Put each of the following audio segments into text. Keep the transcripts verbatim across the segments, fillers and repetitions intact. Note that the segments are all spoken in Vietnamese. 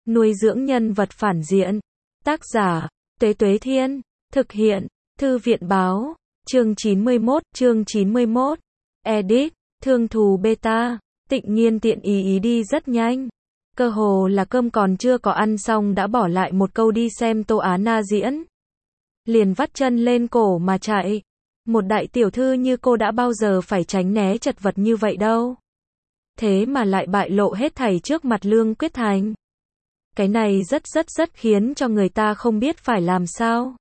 Nuôi dưỡng nhân vật phản diện. Tác giả, Tuế Tuế Thiên. Thực hiện, Thư viện Báo. Chương chín mươi mốt, chương chín mươi mốt. Edit, Thương Thù Beta. Tịnh Nghiên tiện ý ý đi rất nhanh. Cơ hồ là cơm còn chưa có ăn xong đã bỏ lại một câu đi xem Tô Á Na diễn. Liền vắt chân lên cổ mà chạy. Một đại tiểu thư như cô đã bao giờ phải tránh né chật vật như vậy đâu. Thế mà lại bại lộ hết thảy trước mặt Lương Quyết Thành. Cái này rất rất rất khiến cho người ta không biết phải làm sao.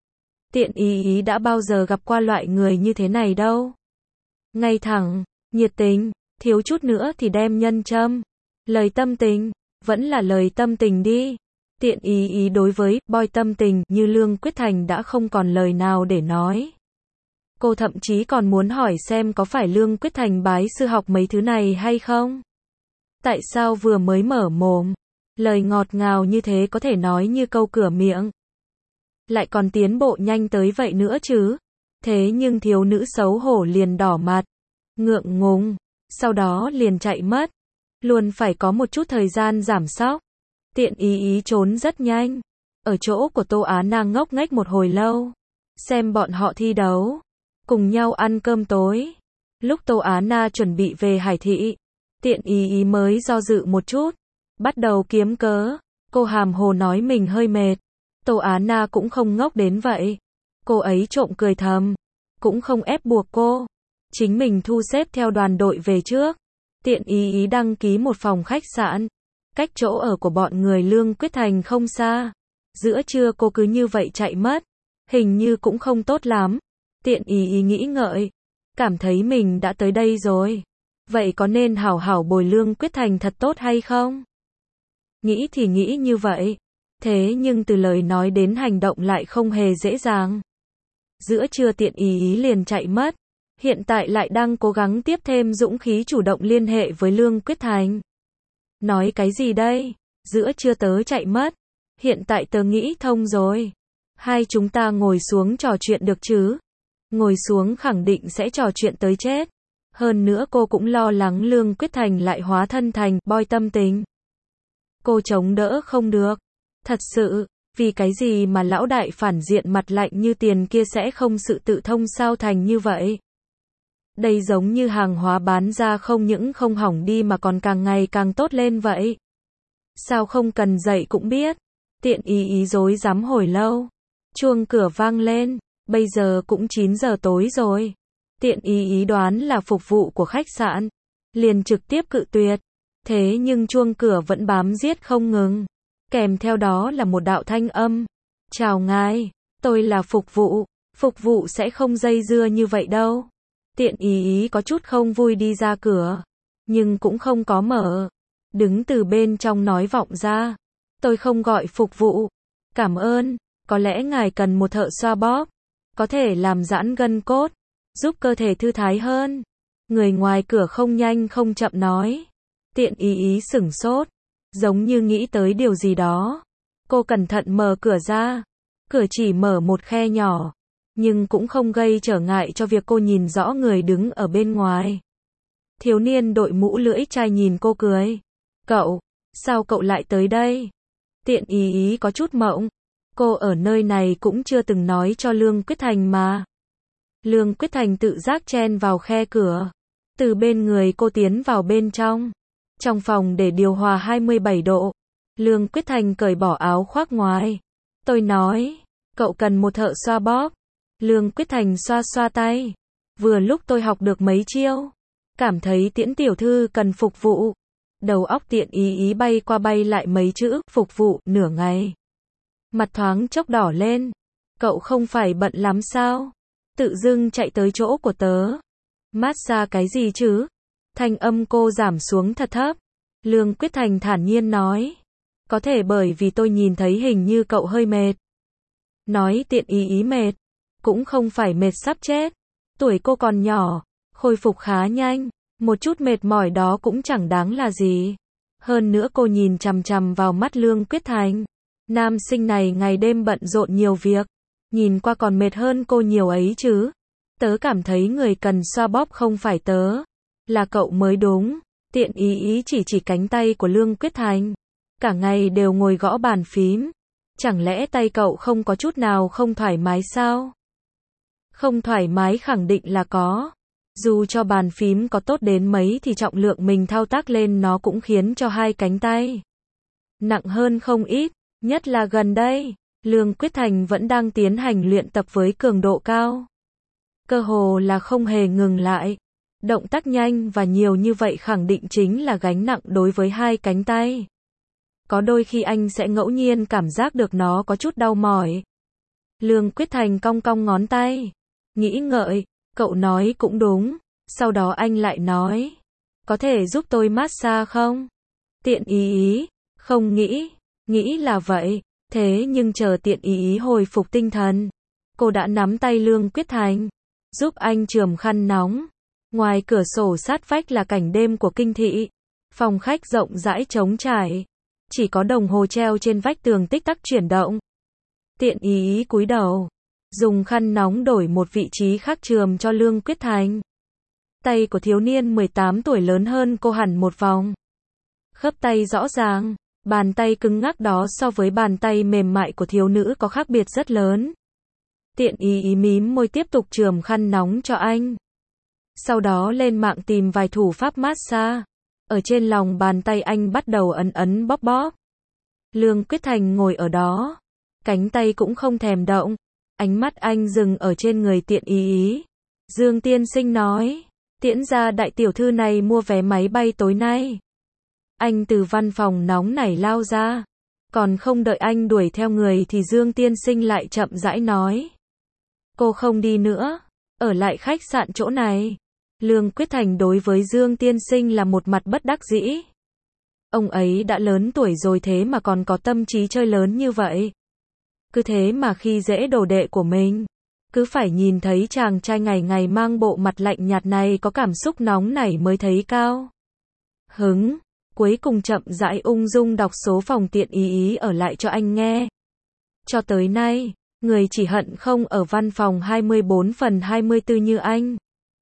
Tiện ý ý đã bao giờ gặp qua loại người như thế này đâu. Ngay thẳng, nhiệt tình, thiếu chút nữa thì đem nhân châm. Lời tâm tình, vẫn là lời tâm tình đi. Tiện ý ý đối với boy tâm tình như Lương Quyết Thành đã không còn lời nào để nói. Cô thậm chí còn muốn hỏi xem có phải Lương Quyết Thành bái sư học mấy thứ này hay không? Tại sao vừa mới mở mồm, lời ngọt ngào như thế có thể nói như câu cửa miệng? Lại còn tiến bộ nhanh tới vậy nữa chứ? Thế nhưng thiếu nữ xấu hổ liền đỏ mặt, ngượng ngùng, sau đó liền chạy mất. Luôn phải có một chút thời gian giảm sóc. Tiện ý ý trốn rất nhanh. Ở chỗ của Tô Á Na ngốc nghếch một hồi lâu. Xem bọn họ thi đấu. Cùng nhau ăn cơm tối. Lúc Tô Á Na chuẩn bị về Hải Thị. Tiện ý ý mới do dự một chút. Bắt đầu kiếm cớ. Cô hàm hồ nói mình hơi mệt. Tô Á Na cũng không ngốc đến vậy. Cô ấy trộm cười thầm. Cũng không ép buộc cô. Chính mình thu xếp theo đoàn đội về trước. Tiện ý ý đăng ký một phòng khách sạn. Cách chỗ ở của bọn người Lương Quyết Thành không xa. Giữa trưa cô cứ như vậy chạy mất. Hình như cũng không tốt lắm. Tiện ý ý nghĩ ngợi. Cảm thấy mình đã tới đây rồi. Vậy có nên hảo hảo bồi Lương Quyết Thành thật tốt hay không? Nghĩ thì nghĩ như vậy. Thế nhưng từ lời nói đến hành động lại không hề dễ dàng. Giữa trưa tiện ý ý liền chạy mất. Hiện tại lại đang cố gắng tiếp thêm dũng khí chủ động liên hệ với Lương Quyết Thành. Nói cái gì đây? Giữa trưa tớ chạy mất. Hiện tại tớ nghĩ thông rồi. Hai chúng ta ngồi xuống trò chuyện được chứ? Ngồi xuống khẳng định sẽ trò chuyện tới chết. Hơn nữa cô cũng lo lắng Lương Quyết Thành lại hóa thân thành boy tâm tình. Cô chống đỡ không được. Thật sự, vì cái gì mà lão đại phản diện mặt lạnh như tiền kia sẽ không sự tự thông sao thành như vậy? Đây giống như hàng hóa bán ra không những không hỏng đi mà còn càng ngày càng tốt lên vậy. Sao không cần dậy cũng biết. Tiện ý ý dối dám hồi lâu. Chuông cửa vang lên. Bây giờ cũng chín giờ tối rồi. Tiện ý ý đoán là phục vụ của khách sạn. Liền trực tiếp cự tuyệt. Thế nhưng chuông cửa vẫn bám giết không ngừng. Kèm theo đó là một đạo thanh âm. Chào ngài, tôi là phục vụ. Phục vụ sẽ không dây dưa như vậy đâu. Tiện ý ý có chút không vui đi ra cửa. Nhưng cũng không có mở. Đứng từ bên trong nói vọng ra. Tôi không gọi phục vụ. Cảm ơn, có lẽ ngài cần một thợ xoa bóp. Có thể làm giãn gân cốt. Giúp cơ thể thư thái hơn. Người ngoài cửa không nhanh không chậm nói. Tiện ý ý sửng sốt. Giống như nghĩ tới điều gì đó. Cô cẩn thận mở cửa ra. Cửa chỉ mở một khe nhỏ. Nhưng cũng không gây trở ngại cho việc cô nhìn rõ người đứng ở bên ngoài. Thiếu niên đội mũ lưỡi chai nhìn cô cười. Cậu, sao cậu lại tới đây? Tiện ý ý có chút mộng. Cô ở nơi này cũng chưa từng nói cho Lương Quyết Thành mà. Lương Quyết Thành tự giác chen vào khe cửa. Từ bên người cô tiến vào bên trong. Trong phòng để điều hòa hai mươi bảy độ. Lương Quyết Thành cởi bỏ áo khoác ngoài. Tôi nói, cậu cần một thợ xoa bóp. Lương Quyết Thành xoa xoa tay. Vừa lúc tôi học được mấy chiêu. Cảm thấy Tiễn tiểu thư cần phục vụ. Đầu óc tiện ý ý bay qua bay lại mấy chữ phục vụ nửa ngày. Mặt thoáng chốc đỏ lên. Cậu không phải bận lắm sao? Tự dưng chạy tới chỗ của tớ. Massage cái gì chứ? Thanh âm cô giảm xuống thật thấp. Lương Quyết Thành thản nhiên nói. Có thể bởi vì tôi nhìn thấy hình như cậu hơi mệt. Nói tiện ý ý mệt. Cũng không phải mệt sắp chết. Tuổi cô còn nhỏ. Khôi phục khá nhanh. Một chút mệt mỏi đó cũng chẳng đáng là gì. Hơn nữa cô nhìn chằm chằm vào mắt Lương Quyết Thành. Nam sinh này ngày đêm bận rộn nhiều việc. Nhìn qua còn mệt hơn cô nhiều ấy chứ. Tớ cảm thấy người cần xoa bóp không phải tớ. Là cậu mới đúng. Tiện ý ý chỉ chỉ cánh tay của Lương Quyết Thành. Cả ngày đều ngồi gõ bàn phím. Chẳng lẽ tay cậu không có chút nào không thoải mái sao? Không thoải mái khẳng định là có. Dù cho bàn phím có tốt đến mấy thì trọng lượng mình thao tác lên nó cũng khiến cho hai cánh tay nặng hơn không ít. Nhất là gần đây, Lương Quyết Thành vẫn đang tiến hành luyện tập với cường độ cao. Cơ hồ là không hề ngừng lại. Động tác nhanh và nhiều như vậy khẳng định chính là gánh nặng đối với hai cánh tay. Có đôi khi anh sẽ ngẫu nhiên cảm giác được nó có chút đau mỏi. Lương Quyết Thành cong cong ngón tay. Nghĩ ngợi, cậu nói cũng đúng. Sau đó anh lại nói. Có thể giúp tôi massage không? Tiện ý ý. Không nghĩ. Nghĩ là vậy. Thế nhưng chờ tiện ý ý hồi phục tinh thần. Cô đã nắm tay Lương Quyết Thành. Giúp anh chườm khăn nóng. Ngoài cửa sổ sát vách là cảnh đêm của kinh thị. Phòng khách rộng rãi trống trải. Chỉ có đồng hồ treo trên vách tường tích tắc chuyển động. Tiện ý ý cúi đầu. Dùng khăn nóng đổi một vị trí khác chườm cho Lương Quyết Thành. Tay của thiếu niên mười tám tuổi lớn hơn cô hẳn một vòng. Khớp tay rõ ràng. Bàn tay cứng ngắc đó so với bàn tay mềm mại của thiếu nữ có khác biệt rất lớn. Tiện ý ý mím môi tiếp tục chườm khăn nóng cho anh. Sau đó lên mạng tìm vài thủ pháp massage. Ở trên lòng bàn tay anh bắt đầu ấn ấn bóp bóp. Lương Quyết Thành ngồi ở đó. Cánh tay cũng không thèm động. Ánh mắt anh dừng ở trên người tiện ý ý. Dương tiên sinh nói. Tiễn ra đại tiểu thư này mua vé máy bay tối nay. Anh từ văn phòng nóng nảy lao ra. Còn không đợi anh đuổi theo người thì Dương tiên sinh lại chậm rãi nói. Cô không đi nữa. Ở lại khách sạn chỗ này. Lương Quyết Thành đối với Dương tiên sinh là một mặt bất đắc dĩ. Ông ấy đã lớn tuổi rồi thế mà còn có tâm trí chơi lớn như vậy. Cứ thế mà khi dễ đồ đệ của mình. Cứ phải nhìn thấy chàng trai ngày ngày mang bộ mặt lạnh nhạt này có cảm xúc nóng nảy mới thấy cao hứng. Cuối cùng chậm rãi ung dung đọc số phòng tiện ý ý ở lại cho anh nghe. Cho tới nay, người chỉ hận không ở văn phòng hai mươi bốn phần hai mươi tư như anh.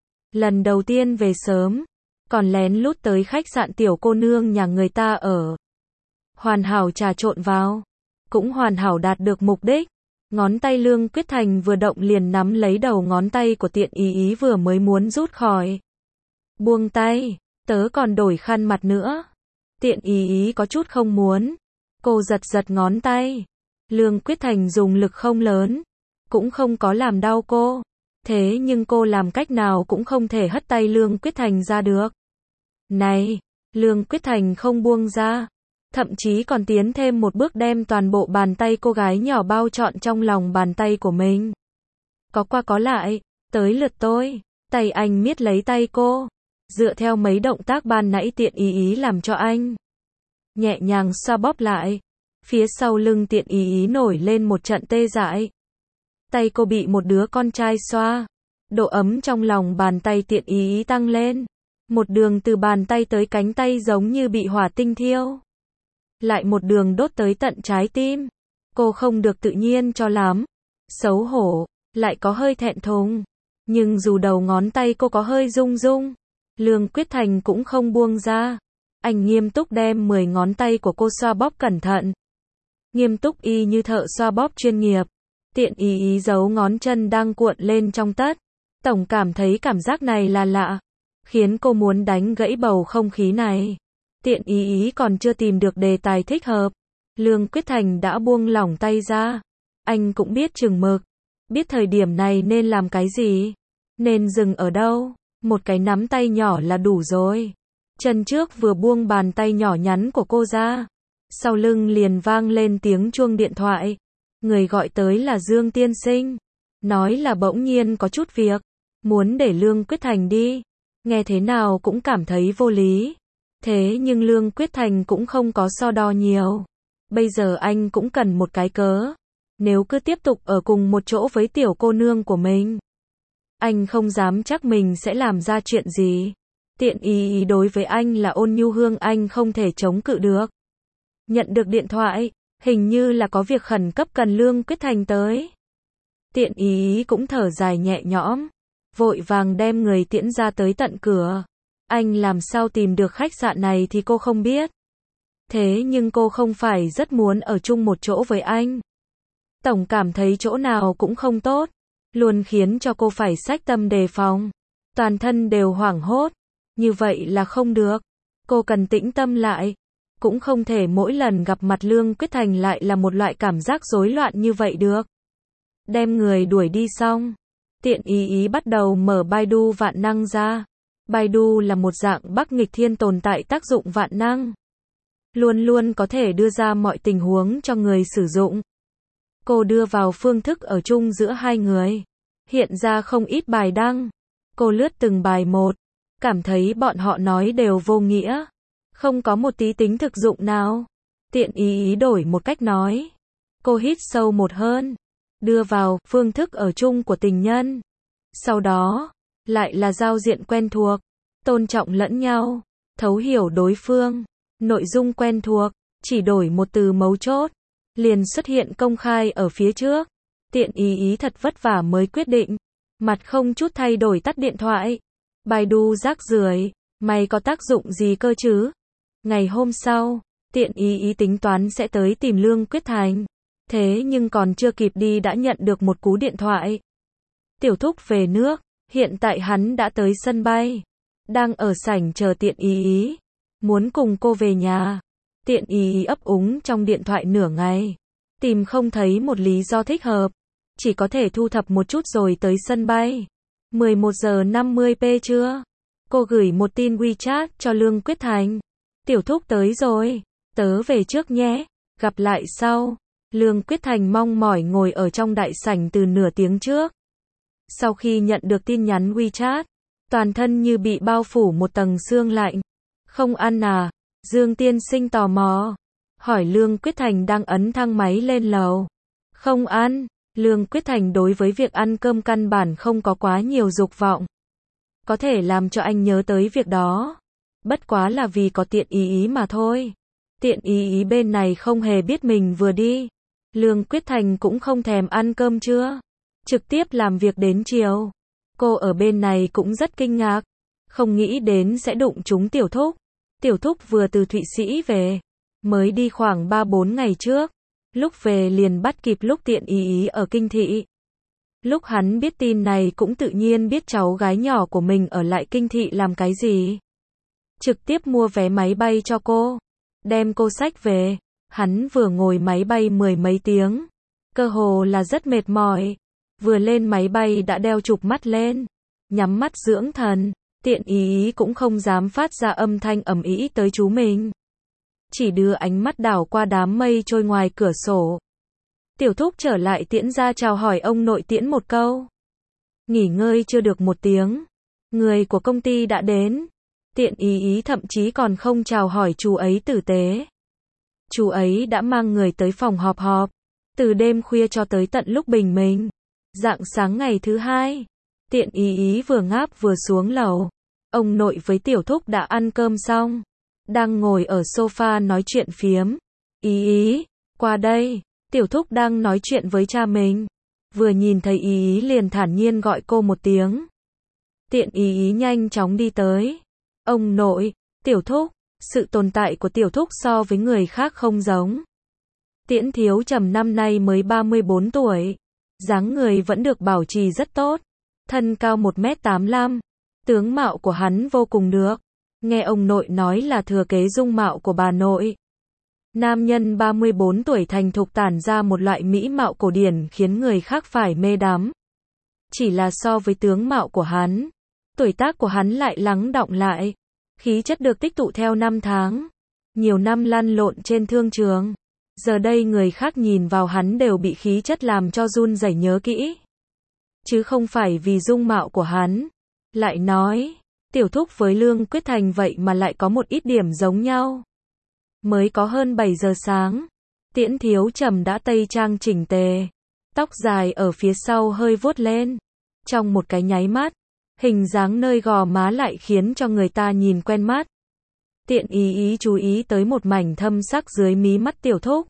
Lần đầu tiên về sớm, còn lén lút tới khách sạn tiểu cô nương nhà người ta ở. Hoàn hảo trà trộn vào, cũng hoàn hảo đạt được mục đích. Ngón tay Lương Quyết Thành vừa động liền nắm lấy đầu ngón tay của tiện ý ý vừa mới muốn rút khỏi. Buông tay, tớ còn đổi khăn mặt nữa. Tiện ý ý có chút không muốn. Cô giật giật ngón tay. Lương Quyết Thành dùng lực không lớn, cũng không có làm đau cô. Thế nhưng cô làm cách nào cũng không thể hất tay Lương Quyết Thành ra được. Này, Lương Quyết Thành không buông ra. Thậm chí còn tiến thêm một bước đem toàn bộ bàn tay cô gái nhỏ bao trọn trong lòng bàn tay của mình. Có qua có lại, tới lượt tôi. Tay anh miết lấy tay cô. Dựa theo mấy động tác ban nãy tiện ý ý làm cho anh. Nhẹ nhàng xoa bóp lại. Phía sau lưng tiện ý ý nổi lên một trận tê dại. Tay cô bị một đứa con trai xoa. Độ ấm trong lòng bàn tay tiện ý ý tăng lên. Một đường từ bàn tay tới cánh tay giống như bị hỏa tinh thiêu. Lại một đường đốt tới tận trái tim. Cô không được tự nhiên cho lắm. Xấu hổ, lại có hơi thẹn thùng. Nhưng dù đầu ngón tay cô có hơi rung rung, Lương Quyết Thành cũng không buông ra. Anh nghiêm túc đem mười ngón tay của cô xoa bóp cẩn thận. Nghiêm túc y như thợ xoa bóp chuyên nghiệp. Tiện ý ý giấu ngón chân đang cuộn lên trong tất. Tổng cảm thấy cảm giác này là lạ. Khiến cô muốn đánh gãy bầu không khí này. Tiện ý ý còn chưa tìm được đề tài thích hợp. Lương Quyết Thành đã buông lỏng tay ra. Anh cũng biết chừng mực. Biết thời điểm này nên làm cái gì. Nên dừng ở đâu. Một cái nắm tay nhỏ là đủ rồi. Chân trước vừa buông bàn tay nhỏ nhắn của cô ra. Sau lưng liền vang lên tiếng chuông điện thoại. Người gọi tới là Dương tiên sinh. Nói là bỗng nhiên có chút việc. Muốn để Lương Quyết Thành đi. Nghe thế nào cũng cảm thấy vô lý. Thế nhưng Lương Quyết Thành cũng không có so đo nhiều. Bây giờ anh cũng cần một cái cớ. Nếu cứ tiếp tục ở cùng một chỗ với tiểu cô nương của mình, anh không dám chắc mình sẽ làm ra chuyện gì. Tiện ý ý đối với anh là ôn nhu hương anh không thể chống cự được. Nhận được điện thoại, hình như là có việc khẩn cấp cần Lương Quyết Thành tới. Tiện ý ý cũng thở dài nhẹ nhõm. Vội vàng đem người tiễn ra tới tận cửa. Anh làm sao tìm được khách sạn này thì cô không biết. Thế nhưng cô không phải rất muốn ở chung một chỗ với anh. Tổng cảm thấy chỗ nào cũng không tốt, luôn khiến cho cô phải xách tâm đề phòng. Toàn thân đều hoảng hốt, như vậy là không được. Cô cần tĩnh tâm lại, cũng không thể mỗi lần gặp mặt Lương Quyết Thành lại là một loại cảm giác rối loạn như vậy được. Đem người đuổi đi xong, Tiện Ý Ý bắt đầu mở Baidu vạn năng ra. Baidu là một dạng bắc nghịch thiên tồn tại tác dụng vạn năng. Luôn luôn có thể đưa ra mọi tình huống cho người sử dụng. Cô đưa vào phương thức ở chung giữa hai người. Hiện ra không ít bài đăng. Cô lướt từng bài một. Cảm thấy bọn họ nói đều vô nghĩa. Không có một tí tính thực dụng nào. Tiện Ý Ý đổi một cách nói. Cô hít sâu một hơi. Đưa vào phương thức ở chung của tình nhân. Sau đó, lại là giao diện quen thuộc. Tôn trọng lẫn nhau. Thấu hiểu đối phương. Nội dung quen thuộc. Chỉ đổi một từ mấu chốt. Liền xuất hiện công khai ở phía trước. Tiện Ý Ý thật vất vả mới quyết định. Mặt không chút thay đổi tắt điện thoại. Baidu rác rưởi, mày có tác dụng gì cơ chứ? Ngày hôm sau, Tiện Ý Ý tính toán sẽ tới tìm Lương Quyết Thành. Thế nhưng còn chưa kịp đi đã nhận được một cú điện thoại. Tiểu Thúc về nước, hiện tại hắn đã tới sân bay. Đang ở sảnh chờ Tiện Ý Ý. Muốn cùng cô về nhà. Tiện Ý Ý ấp úng trong điện thoại nửa ngày. Tìm không thấy một lý do thích hợp. Chỉ có thể thu thập một chút rồi tới sân bay. mười một giờ năm mươi phút trưa. Cô gửi một tin WeChat cho Lương Quyết Thành. Tiểu Thúc tới rồi. Tớ về trước nhé. Gặp lại sau. Lương Quyết Thành mong mỏi ngồi ở trong đại sảnh từ nửa tiếng trước. Sau khi nhận được tin nhắn WeChat, toàn thân như bị bao phủ một tầng sương lạnh. Không ăn à? Dương tiên sinh tò mò. Hỏi Lương Quyết Thành đang ấn thang máy lên lầu. Không ăn. Lương Quyết Thành đối với việc ăn cơm căn bản không có quá nhiều dục vọng. Có thể làm cho anh nhớ tới việc đó. Bất quá là vì có Tiện Ý Ý mà thôi. Tiện Ý Ý bên này không hề biết mình vừa đi. Lương Quyết Thành cũng không thèm ăn cơm trưa. Trực tiếp làm việc đến chiều. Cô ở bên này cũng rất kinh ngạc. Không nghĩ đến sẽ đụng trúng Tiểu Thúc. Tiểu Thúc vừa từ Thụy Sĩ về. Mới đi khoảng ba bốn ngày trước. Lúc về liền bắt kịp lúc Tiện Ý Ý ở kinh thị. Lúc hắn biết tin này cũng tự nhiên biết cháu gái nhỏ của mình ở lại kinh thị làm cái gì. Trực tiếp mua vé máy bay cho cô. Đem cô xách về. Hắn vừa ngồi máy bay mười mấy tiếng. Cơ hồ là rất mệt mỏi. Vừa lên máy bay đã đeo chụp mắt lên. Nhắm mắt dưỡng thần. Tiện Ý Ý cũng không dám phát ra âm thanh ầm ĩ tới chú mình. Chỉ đưa ánh mắt đảo qua đám mây trôi ngoài cửa sổ. Tiểu Thúc trở lại tiễn ra chào hỏi ông nội tiễn một câu. Nghỉ ngơi chưa được một tiếng. Người của công ty đã đến. Tiện Ý Ý thậm chí còn không chào hỏi chú ấy tử tế. Chú ấy đã mang người tới phòng họp họp. Từ đêm khuya cho tới tận lúc bình minh. Rạng sáng ngày thứ hai. Tiện Ý Ý vừa ngáp vừa xuống lầu. Ông nội với Tiểu Thúc đã ăn cơm xong. Đang ngồi ở sofa nói chuyện phiếm. Ý Ý, qua đây. Tiểu Thúc đang nói chuyện với cha mình. Vừa nhìn thấy Ý Ý liền thản nhiên gọi cô một tiếng. Tiện Ý Ý nhanh chóng đi tới. Ông nội, Tiểu Thúc, sự tồn tại của Tiểu Thúc so với người khác không giống. Tiễn Thiếu Trầm năm nay mới ba mươi bốn tuổi. Dáng người vẫn được bảo trì rất tốt. Thân cao một mét tám mươi lăm. Tướng mạo của hắn vô cùng được. Nghe ông nội nói là thừa kế dung mạo của bà nội. Nam nhân ba mươi bốn tuổi thành thục tản ra một loại mỹ mạo cổ điển khiến người khác phải mê đắm. Chỉ là so với tướng mạo của hắn, tuổi tác của hắn lại lắng đọng lại. Khí chất được tích tụ theo năm tháng. Nhiều năm lăn lộn trên thương trường. Giờ đây người khác nhìn vào hắn đều bị khí chất làm cho run rẩy nhớ kỹ. Chứ không phải vì dung mạo của hắn. Lại nói, Tiểu Thúc với Lương Quyết Thành vậy mà lại có một ít điểm giống nhau. Mới có hơn bảy giờ sáng. Tiễn Thiếu Trầm đã tây trang chỉnh tề. Tóc dài ở phía sau hơi vuốt lên. Trong một cái nháy mắt, hình dáng nơi gò má lại khiến cho người ta nhìn quen mắt. Tiện Ý Ý chú ý tới một mảnh thâm sắc dưới mí mắt Tiểu Thúc.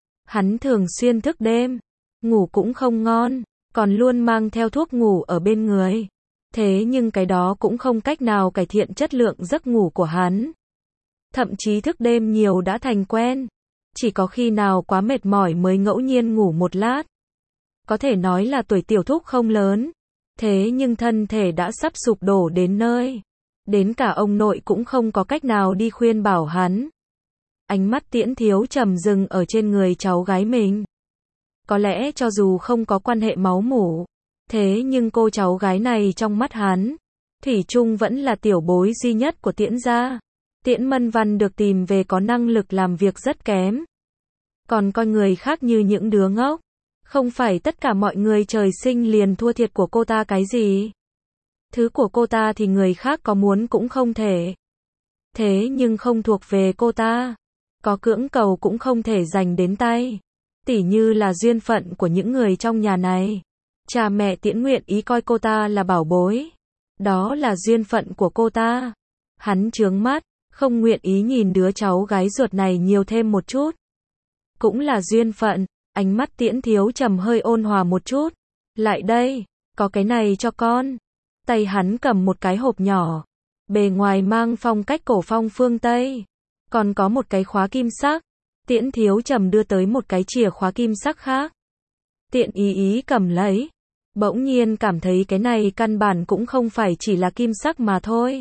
Hắn thường xuyên thức đêm. Ngủ cũng không ngon. Còn luôn mang theo thuốc ngủ ở bên người. Thế nhưng cái đó cũng không cách nào cải thiện chất lượng giấc ngủ của hắn. thậm chí thức đêm nhiều đã thành quen. Chỉ có khi nào quá mệt mỏi mới ngẫu nhiên ngủ một lát. Có thể nói là tuổi tiểu thúc không lớn, thế nhưng thân thể đã sắp sụp đổ đến nơi. Đến cả ông nội cũng không có cách nào đi khuyên bảo hắn. Ánh mắt Tiễn Thiếu trầm dừng ở trên người cháu gái mình. Có lẽ cho dù không có quan hệ máu mủ, thế nhưng cô cháu gái này trong mắt hắn, thủy chung vẫn là tiểu bối duy nhất của Tiễn gia. Tiễn Mân Văn được tìm về có năng lực làm việc rất kém. Còn coi người khác như những đứa ngốc. Không phải tất cả mọi người trời sinh liền thua thiệt của cô ta cái gì. Thứ của cô ta thì người khác có muốn cũng không thể. Thế nhưng không thuộc về cô ta. Có cưỡng cầu cũng không thể giành đến tay. Tỉ như là duyên phận của những người trong nhà này. Cha mẹ Tiễn nguyện ý coi cô ta là bảo bối. Đó là duyên phận của cô ta. Hắn trướng mắt, không nguyện ý nhìn đứa cháu gái ruột này nhiều thêm một chút. Cũng là duyên phận. Ánh mắt Tiễn Thiếu trầm hơi ôn hòa một chút. Lại đây, có cái này cho con. Tay hắn cầm một cái hộp nhỏ. Bề ngoài mang phong cách cổ phong phương Tây. Còn có một cái khóa kim sắc. Tiễn Thiếu trầm đưa tới một cái chìa khóa kim sắc khác. Tiện ý ý cầm lấy. Bỗng nhiên cảm thấy cái này căn bản cũng không phải chỉ là kim sắc mà thôi.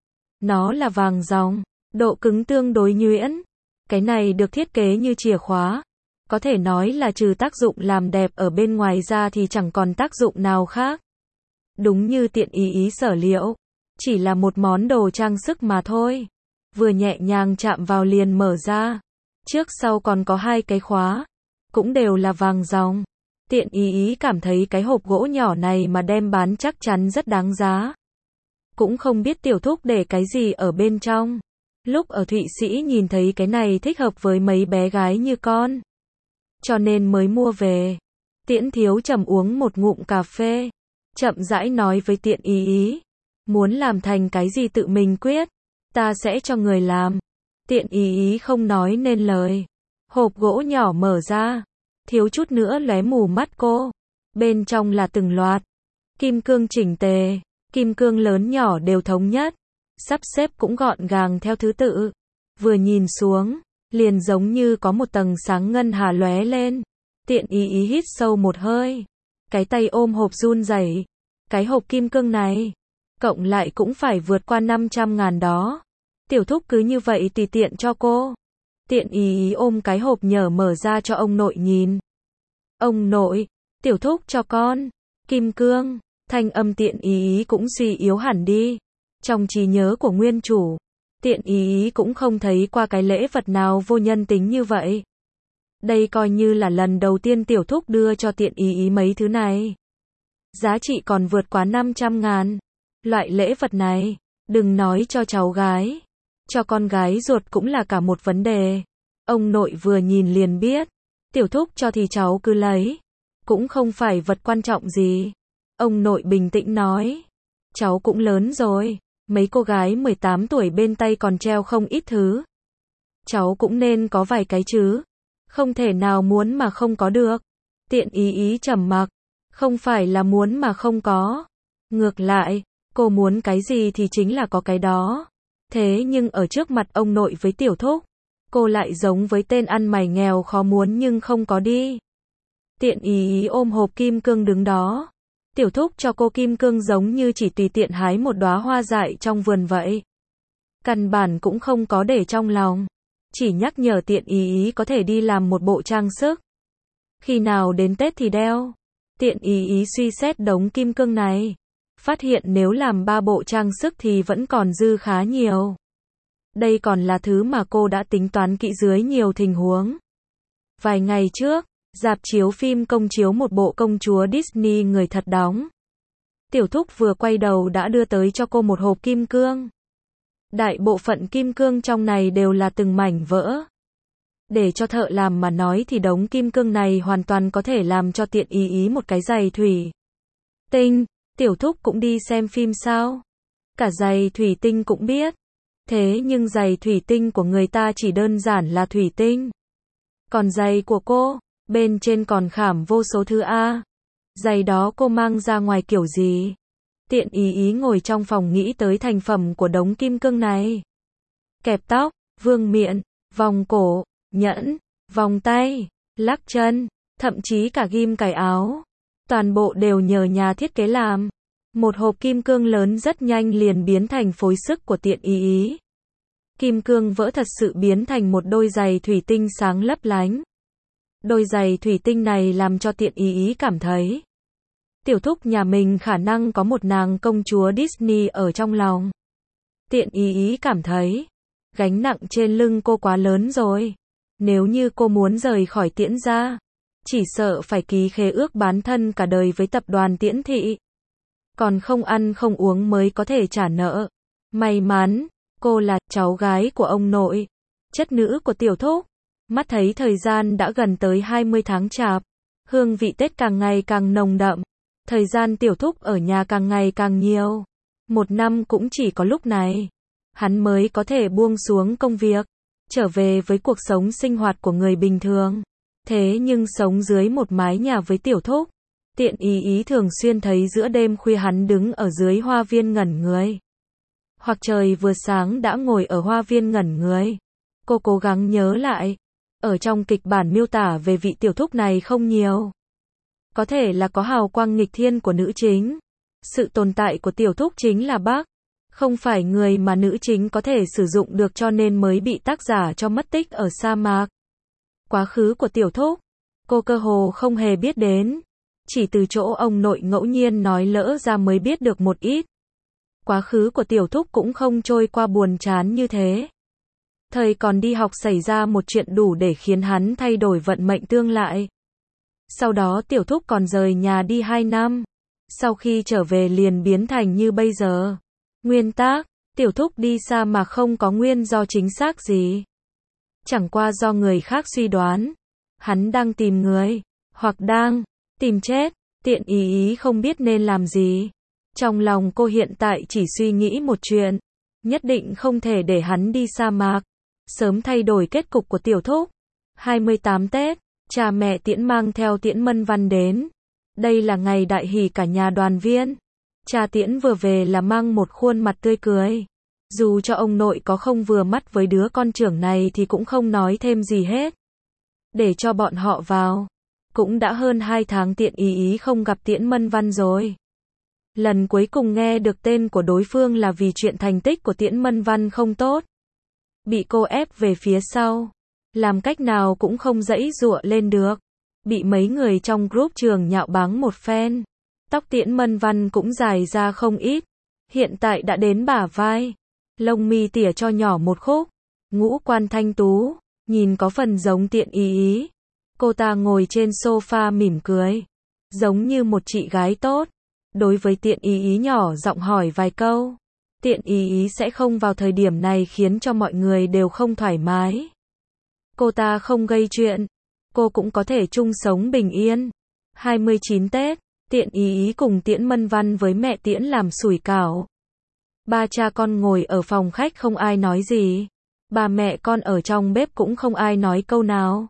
Nó là vàng ròng, độ cứng tương đối nhuyễn. Cái này được thiết kế như chìa khóa. Có thể nói là trừ tác dụng làm đẹp ở bên ngoài ra thì chẳng còn tác dụng nào khác. Đúng như Tiện ý ý sở liệu. Chỉ là một món đồ trang sức mà thôi. Vừa nhẹ nhàng chạm vào liền mở ra. Trước sau còn có hai cái khóa. Cũng đều là vàng ròng. Tiện ý ý cảm thấy cái hộp gỗ nhỏ này mà đem bán chắc chắn rất đáng giá. Cũng không biết tiểu thúc để cái gì ở bên trong. Lúc ở Thụy Sĩ nhìn thấy cái này thích hợp với mấy bé gái như con. Cho nên mới mua về. Tiễn Thiếu trầm uống một ngụm cà phê. Chậm rãi nói với Tiện ý ý. Muốn làm thành cái gì tự mình quyết. Ta sẽ cho người làm. Tiện ý ý không nói nên lời. Hộp gỗ nhỏ mở ra. Thiếu chút nữa lóe mù mắt cô. Bên trong là từng loạt. Kim cương chỉnh tề. Kim cương lớn nhỏ đều thống nhất. Sắp xếp cũng gọn gàng theo thứ tự. Vừa nhìn xuống, liền giống như có một tầng sáng ngân hà lóe lên. Tiện ý ý hít sâu một hơi. Cái tay ôm hộp run rẩy. Cái hộp kim cương này, cộng lại cũng phải vượt qua năm trăm ngàn đó. Tiểu thúc cứ như vậy tùy tiện cho cô. Tiện ý ý ôm cái hộp nhở mở ra cho ông nội nhìn. Ông nội, tiểu thúc cho con. Kim cương, thanh âm Tiện ý ý cũng suy yếu hẳn đi. Trong trí nhớ của nguyên chủ, Tiện ý ý cũng không thấy qua cái lễ vật nào vô nhân tính như vậy. Đây coi như là lần đầu tiên tiểu thúc đưa cho Tiện ý ý mấy thứ này. Giá trị còn vượt quá năm trăm ngàn. Loại lễ vật này, đừng nói cho cháu gái. Cho con gái ruột cũng là cả một vấn đề. Ông nội vừa nhìn liền biết. Tiểu thúc cho thì cháu cứ lấy. Cũng không phải vật quan trọng gì. Ông nội bình tĩnh nói. Cháu cũng lớn rồi. Mấy cô gái mười tám tuổi bên tay còn treo không ít thứ. Cháu cũng nên có vài cái chứ. Không thể nào muốn mà không có được. Tiện ý ý trầm mặc. Không phải là muốn mà không có. Ngược lại, cô muốn cái gì thì chính là có cái đó. Thế nhưng ở trước mặt ông nội với tiểu thúc, cô lại giống với tên ăn mày nghèo khó muốn nhưng không có đi. Tiện ý ý ôm hộp kim cương đứng đó. Tiểu thúc cho cô kim cương giống như chỉ tùy tiện hái một đóa hoa dại trong vườn vậy. Căn bản cũng không có để trong lòng. Chỉ nhắc nhở Tiện ý ý có thể đi làm một bộ trang sức. Khi nào đến Tết thì đeo. Tiện ý ý suy xét đống kim cương này. Phát hiện nếu làm ba bộ trang sức thì vẫn còn dư khá nhiều. Đây còn là thứ mà cô đã tính toán kỹ dưới nhiều tình huống. Vài ngày trước, rạp chiếu phim công chiếu một bộ công chúa Disney người thật đóng. Tiểu thúc vừa quay đầu đã đưa tới cho cô một hộp kim cương. Đại bộ phận kim cương trong này đều là từng mảnh vỡ. Để cho thợ làm mà nói thì đống kim cương này hoàn toàn có thể làm cho Tiện ý ý một cái giày thủy tinh. Tiểu thúc cũng đi xem phim sao? Cả giày thủy tinh cũng biết. Thế nhưng giày thủy tinh của người ta chỉ đơn giản là thủy tinh. Còn giày của cô, bên trên còn khảm vô số thứ A. Giày đó cô mang ra ngoài kiểu gì? Tiện ý ý ngồi trong phòng nghĩ tới thành phẩm của đống kim cương này. Kẹp tóc, vương miện, vòng cổ, nhẫn, vòng tay, lắc chân, thậm chí cả ghim cài áo. Toàn bộ đều nhờ nhà thiết kế làm. Một hộp kim cương lớn rất nhanh liền biến thành phối sức của Tiện Y Ý. Kim cương vỡ thật sự biến thành một đôi giày thủy tinh sáng lấp lánh. Đôi giày thủy tinh này làm cho Tiện Y Ý cảm thấy tiểu thúc nhà mình khả năng có một nàng công chúa Disney ở trong lòng. Tiện Y Ý cảm thấy gánh nặng trên lưng cô quá lớn rồi. Nếu như cô muốn rời khỏi Tiễn gia, chỉ sợ phải ký khế ước bán thân cả đời với tập đoàn Tiễn Thị. Còn không ăn không uống mới có thể trả nợ. May mắn, cô là cháu gái của ông nội, chất nữ của tiểu thúc. Mắt thấy thời gian đã gần tới hai mươi tháng chạp, hương vị Tết càng ngày càng nồng đậm, thời gian tiểu thúc ở nhà càng ngày càng nhiều. Một năm cũng chỉ có lúc này, hắn mới có thể buông xuống công việc, trở về với cuộc sống sinh hoạt của người bình thường. Thế nhưng sống dưới một mái nhà với tiểu thúc, Tiện Y Ý thường xuyên thấy giữa đêm khuya hắn đứng ở dưới hoa viên ngẩn người. Hoặc trời vừa sáng đã ngồi ở hoa viên ngẩn người. Cô cố gắng nhớ lại, ở trong kịch bản miêu tả về vị tiểu thúc này không nhiều. Có thể là có hào quang nghịch thiên của nữ chính. Sự tồn tại của tiểu thúc chính là bác, không phải người mà nữ chính có thể sử dụng được cho nên mới bị tác giả cho mất tích ở sa mạc. Quá khứ của tiểu thúc, cô cơ hồ không hề biết đến. Chỉ từ chỗ ông nội ngẫu nhiên nói lỡ ra mới biết được một ít. Quá khứ của tiểu thúc cũng không trôi qua buồn chán như thế. Thời còn đi học xảy ra một chuyện đủ để khiến hắn thay đổi vận mệnh tương lai. Sau đó tiểu thúc còn rời nhà đi hai năm. Sau khi trở về liền biến thành như bây giờ. Nguyên tác, tiểu thúc đi xa mà không có nguyên do chính xác gì. Chẳng qua do người khác suy đoán. Hắn đang tìm người, hoặc đang tìm chết. Tiện Y Ý không biết nên làm gì. Trong lòng cô hiện tại chỉ suy nghĩ một chuyện. Nhất định không thể để hắn đi sa mạc. Sớm thay đổi kết cục của tiểu thúc. hai mươi tám Tết, cha mẹ Tiễn mang theo Tiễn Mân Văn đến. Đây là ngày đại hỷ cả nhà đoàn viên. Cha Tiễn vừa về là mang một khuôn mặt tươi cười. Dù cho ông nội có không vừa mắt với đứa con trưởng này thì cũng không nói thêm gì hết. Để cho bọn họ vào. Cũng đã hơn hai tháng Tiện Y Ý không gặp Tiễn Mân Văn rồi. Lần cuối cùng nghe được tên của đối phương là vì chuyện thành tích của Tiễn Mân Văn không tốt. Bị cô ép về phía sau. Làm cách nào cũng không giãy giụa lên được. Bị mấy người trong group trường nhạo báng một phen. Tóc Tiễn Mân Văn cũng dài ra không ít. Hiện tại đã đến bả vai. Lông mi tỉa cho nhỏ một khúc. Ngũ quan thanh tú. Nhìn có phần giống Tiện Y Ý. Cô ta ngồi trên sofa mỉm cười. Giống như một chị gái tốt. Đối với Tiện Y Ý nhỏ giọng hỏi vài câu. Tiện Y Ý sẽ không vào thời điểm này khiến cho mọi người đều không thoải mái. Cô ta không gây chuyện. Cô cũng có thể chung sống bình yên. hai mươi chín Tết, Tiện Y Ý cùng Tiễn Mân Văn với mẹ Tiễn làm sủi cảo. Ba cha con ngồi ở phòng khách không ai nói gì. Ba mẹ con ở trong bếp cũng không ai nói câu nào.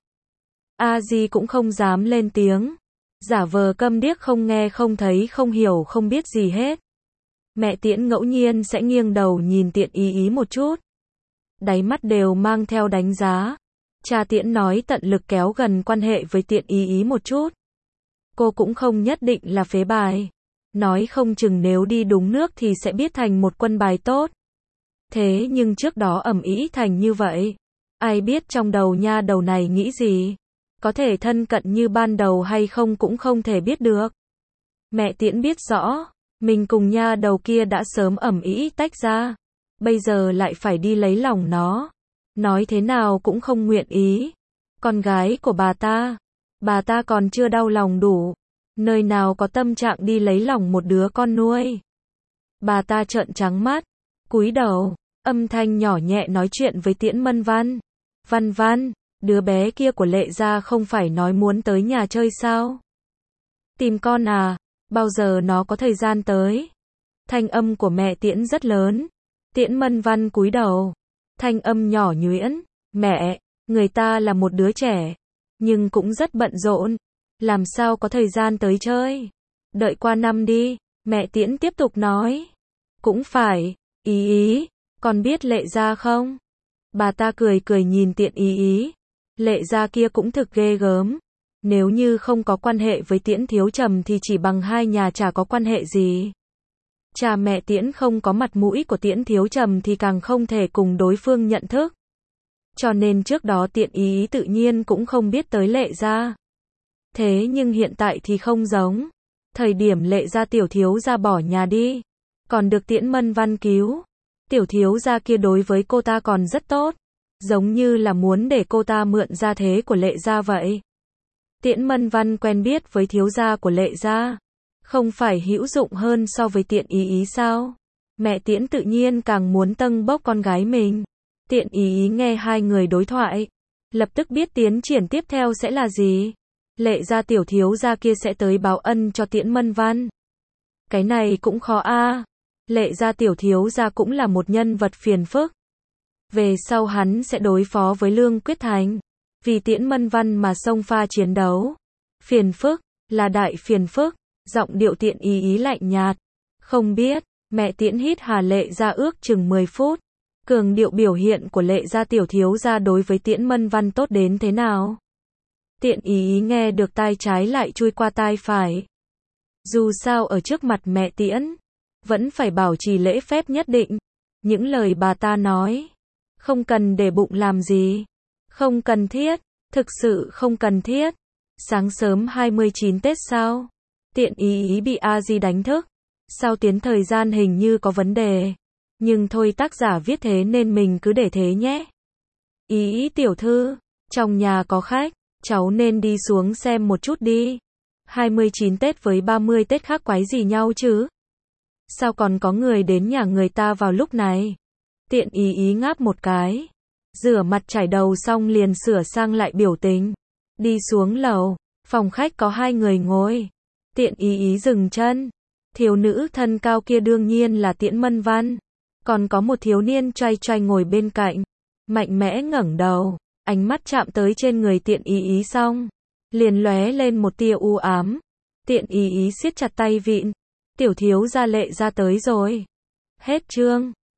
A Di cũng không dám lên tiếng. Giả vờ câm điếc không nghe không thấy không hiểu không biết gì hết. Mẹ Tiễn ngẫu nhiên sẽ nghiêng đầu nhìn Tiện Y Ý một chút. Đáy mắt đều mang theo đánh giá. Cha Tiễn nói tận lực kéo gần quan hệ với Tiện Y Ý một chút. Cô cũng không nhất định là phế bài. Nói không chừng nếu đi đúng nước thì sẽ biết thành một quân bài tốt. Thế nhưng trước đó ầm ĩ thành như vậy. Ai biết trong đầu nha đầu này nghĩ gì. Có thể thân cận như ban đầu hay không cũng không thể biết được. Mẹ Tiễn biết rõ. Mình cùng nha đầu kia đã sớm ầm ĩ tách ra. Bây giờ lại phải đi lấy lòng nó. Nói thế nào cũng không nguyện ý. Con gái của bà ta. Bà ta còn chưa đau lòng đủ. Nơi nào có tâm trạng đi lấy lòng một đứa con nuôi. Bà ta trợn trắng mắt. Cúi đầu. Âm thanh nhỏ nhẹ nói chuyện với Tiễn Mân Văn. Văn Văn, đứa bé kia của Lệ gia không phải nói muốn tới nhà chơi sao? Tìm con à? Bao giờ nó có thời gian tới? Thanh âm của mẹ Tiễn rất lớn. Tiễn Mân Văn cúi đầu. Thanh âm nhỏ nhuyễn. Mẹ, người ta là một đứa trẻ. Nhưng cũng rất bận rộn. Làm sao có thời gian tới chơi? Đợi qua năm đi. Mẹ Tiễn tiếp tục nói. Cũng phải. Ý ý. Con biết Lệ gia không? Bà ta cười cười nhìn Tiện Ý Ý. Lệ gia kia cũng thực ghê gớm. Nếu như không có quan hệ với Tiễn Thiếu Trầm thì chỉ bằng hai nhà chả có quan hệ gì. Cha mẹ Tiễn không có mặt mũi của Tiễn Thiếu Trầm thì càng không thể cùng đối phương nhận thức. Cho nên trước đó Tiện Ý Ý tự nhiên cũng không biết tới Lệ gia. Thế nhưng hiện tại thì không giống. Thời điểm Lệ gia tiểu thiếu gia bỏ nhà đi, còn được Tiễn Mân Văn cứu. Tiểu thiếu gia kia đối với cô ta còn rất tốt, giống như là muốn để cô ta mượn gia thế của Lệ gia vậy. Tiễn Mân Văn quen biết với thiếu gia của Lệ gia, không phải hữu dụng hơn so với Tiện Ý Ý sao? Mẹ Tiễn tự nhiên càng muốn tâng bốc con gái mình. Tiện Ý Ý nghe hai người đối thoại, lập tức biết tiến triển tiếp theo sẽ là gì. Lệ gia tiểu thiếu gia kia sẽ tới báo ân cho Tiễn Mân Văn. Cái này cũng khó a. Lệ gia tiểu thiếu gia cũng là một nhân vật phiền phức. Về sau hắn sẽ đối phó với Lương Quyết Thành, vì Tiễn Mân Văn mà xông pha chiến đấu. Phiền phức, là đại phiền phức. Giọng điệu Tiện Ý Ý lạnh nhạt. Không biết, mẹ Tiễn hít hà Lệ gia ước chừng mười phút. Cường điệu biểu hiện của Lệ gia tiểu thiếu gia đối với Tiễn Mân Văn tốt đến thế nào. Tiện Ý Ý nghe được tai trái lại chui qua tai phải. Dù sao ở trước mặt mẹ Tiễn, vẫn phải bảo trì lễ phép nhất định. Những lời bà ta nói, không cần để bụng làm gì. Không cần thiết, thực sự không cần thiết. Sáng sớm hai mươi chín Tết sao? Tiện Ý Ý bị A Di đánh thức. Sao tiến thời gian hình như có vấn đề. Nhưng thôi tác giả viết thế nên mình cứ để thế nhé. Ý Ý tiểu thư, trong nhà có khách, cháu nên đi xuống xem một chút đi. hai mươi chín Tết với ba mươi Tết khác quái gì nhau chứ? Sao còn có người đến nhà người ta vào lúc này? Tiện Ý Ý ngáp một cái. Rửa mặt chải đầu xong liền sửa sang lại biểu tình. Đi xuống lầu, phòng khách có hai người ngồi. Tiện Ý Ý dừng chân. Thiếu nữ thân cao kia đương nhiên là Tiễn Mân Văn. Còn có một thiếu niên choai choai ngồi bên cạnh. Mạnh mẽ ngẩng đầu, ánh mắt chạm tới trên người Tiện Ý Ý xong, liền lóe lên một tia u ám. Tiện Ý Ý siết chặt tay vịn. Tiểu thiếu gia Lệ gia tới rồi. Hết chương.